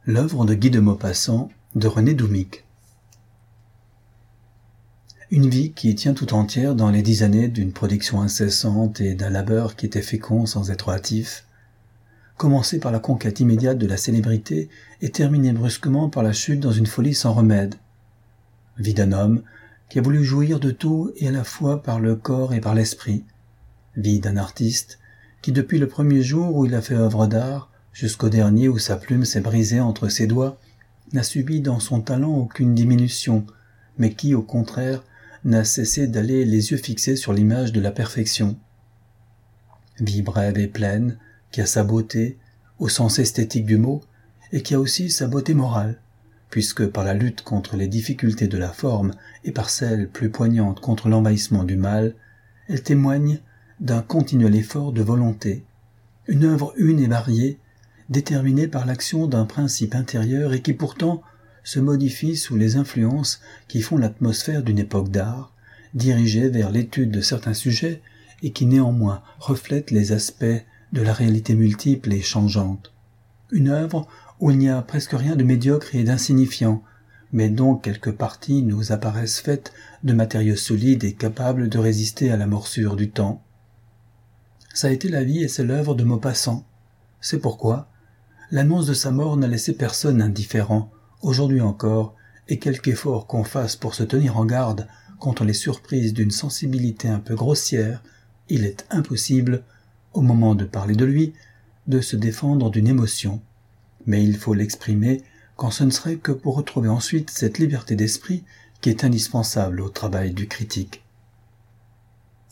L'œuvre de Guy de Maupassant de René Doumic. Une vie qui tient tout entière dans les 10 années d'une production incessante et d'un labeur qui était fécond sans être hâtif, commencée par la conquête immédiate de la célébrité et terminée brusquement par la chute dans une folie sans remède. Vie d'un homme qui a voulu jouir de tout et à la fois par le corps et par l'esprit. Vie d'un artiste qui, depuis le premier jour où il a fait œuvre d'art, jusqu'au dernier où sa plume s'est brisée entre ses doigts, n'a subi dans son talent aucune diminution, mais qui, au contraire, n'a cessé d'aller les yeux fixés sur l'image de la perfection. Vie brève et pleine, qui a sa beauté, au sens esthétique du mot, et qui a aussi sa beauté morale, puisque par la lutte contre les difficultés de la forme et par celle plus poignante contre l'envahissement du mal, elle témoigne d'un continuel effort de volonté, une œuvre une et variée, déterminée par l'action d'un principe intérieur et qui pourtant se modifie sous les influences qui font l'atmosphère d'une époque d'art, dirigée vers l'étude de certains sujets et qui néanmoins reflète les aspects de la réalité multiple et changeante. Une œuvre où il n'y a presque rien de médiocre et d'insignifiant, mais dont quelques parties nous apparaissent faites de matériaux solides et capables de résister à la morsure du temps. Ça a été la vie et c'est l'œuvre de Maupassant. C'est pourquoi l'annonce de sa mort n'a laissé personne indifférent, aujourd'hui encore, et quelque effort qu'on fasse pour se tenir en garde contre les surprises d'une sensibilité un peu grossière, il est impossible, au moment de parler de lui, de se défendre d'une émotion. Mais il faut l'exprimer quand ce ne serait que pour retrouver ensuite cette liberté d'esprit qui est indispensable au travail du critique.